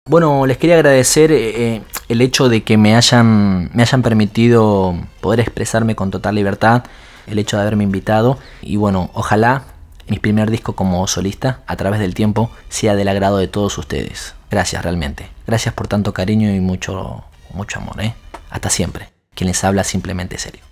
Bueno, les quería agradecer el hecho de que me hayan permitido poder expresarme con total libertad, el hecho de haberme invitado y bueno, ojalá mi primer disco como solista, A Través del Tiempo, sea del agrado de todos ustedes. Gracias realmente. Gracias por tanto cariño y mucho amor, ¿eh? Hasta siempre. Quien les habla Simplemente Serio.